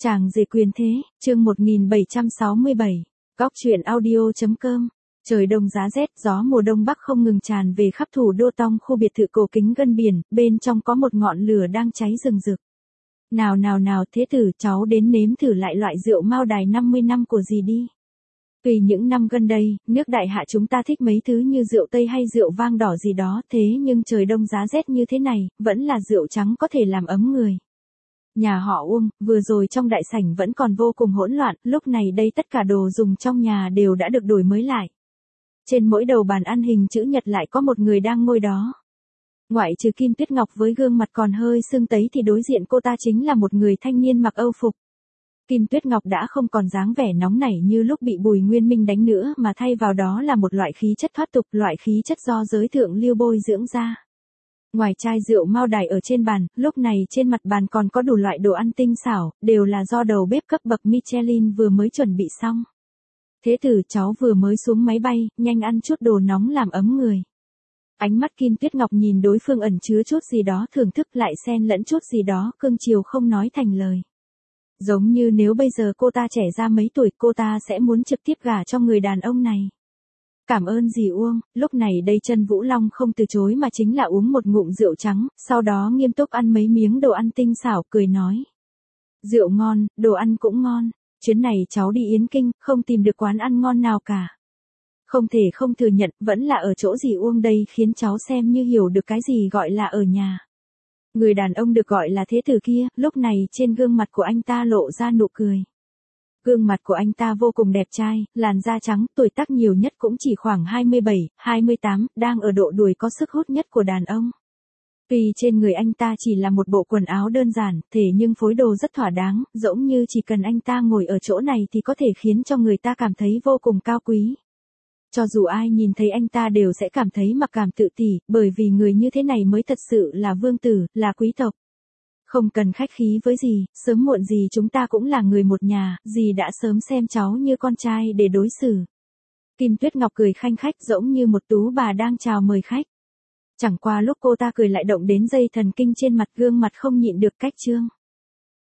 Chàng rể quyền thế, chương 1767, Góc truyện audio.com. Trời đông giá rét, gió mùa đông bắc không ngừng tràn về khắp thủ đô Tong, khu biệt thự cổ kính gần biển, bên trong có một ngọn lửa đang cháy rừng rực. Nào nào nào, thế tử, cháu đến nếm thử lại loại rượu Mao Đài 50 năm của dì đi. Tùy những năm gần đây, nước đại hạ chúng ta thích mấy thứ như rượu Tây hay rượu vang đỏ gì đó, thế nhưng trời đông giá rét như thế này, vẫn là rượu trắng có thể làm ấm người. Nhà họ Uông, vừa rồi trong đại sảnh vẫn còn vô cùng hỗn loạn, lúc này đây tất cả đồ dùng trong nhà đều đã được đổi mới lại. Trên mỗi đầu bàn ăn hình chữ nhật lại có một người đang ngồi đó. Ngoại trừ Kim Tuyết Ngọc với gương mặt còn hơi sưng tấy thì đối diện cô ta chính là một người thanh niên mặc âu phục. Kim Tuyết Ngọc đã không còn dáng vẻ nóng nảy như lúc bị Bùi Nguyên Minh đánh nữa mà thay vào đó là một loại khí chất thoát tục, loại khí chất do giới thượng lưu bôi dưỡng ra. Ngoài chai rượu Mao Đài ở trên bàn, lúc này trên mặt bàn còn có đủ loại đồ ăn tinh xảo, đều là do đầu bếp cấp bậc Michelin vừa mới chuẩn bị xong. Thế tử, cháu vừa mới xuống máy bay, nhanh ăn chút đồ nóng làm ấm người. Ánh mắt Kim Tuyết Ngọc nhìn đối phương ẩn chứa chút gì đó thưởng thức lại xen lẫn chút gì đó cương chiều không nói thành lời. Giống như nếu bây giờ cô ta trẻ ra mấy tuổi cô ta sẽ muốn trực tiếp gả cho người đàn ông này. Cảm ơn dì Uông, lúc này đây Chân Vũ Long không từ chối mà chính là uống một ngụm rượu trắng, sau đó nghiêm túc ăn mấy miếng đồ ăn tinh xảo cười nói. Rượu ngon, đồ ăn cũng ngon, chuyến này cháu đi Yến Kinh, không tìm được quán ăn ngon nào cả. Không thể không thừa nhận, vẫn là ở chỗ dì Uông đây khiến cháu xem như hiểu được cái gì gọi là ở nhà. Người đàn ông được gọi là thế tử kia, lúc này trên gương mặt của anh ta lộ ra nụ cười. Gương mặt của anh ta vô cùng đẹp trai, làn da trắng, tuổi tác nhiều nhất cũng chỉ khoảng 27, 28, đang ở độ đuổi có sức hút nhất của đàn ông. Tuy trên người anh ta chỉ là một bộ quần áo đơn giản, thế nhưng phối đồ rất thỏa đáng, giống như chỉ cần anh ta ngồi ở chỗ này thì có thể khiến cho người ta cảm thấy vô cùng cao quý. Cho dù ai nhìn thấy anh ta đều sẽ cảm thấy mặc cảm tự tỷ, bởi vì người như thế này mới thật sự là vương tử, là quý tộc. Không cần khách khí với dì, sớm muộn gì chúng ta cũng là người một nhà, dì đã sớm xem cháu như con trai để đối xử. Kim Tuyết Ngọc cười khanh khách giống như một tú bà đang chào mời khách. Chẳng qua lúc cô ta cười lại động đến dây thần kinh trên mặt, gương mặt không nhịn được cách trương.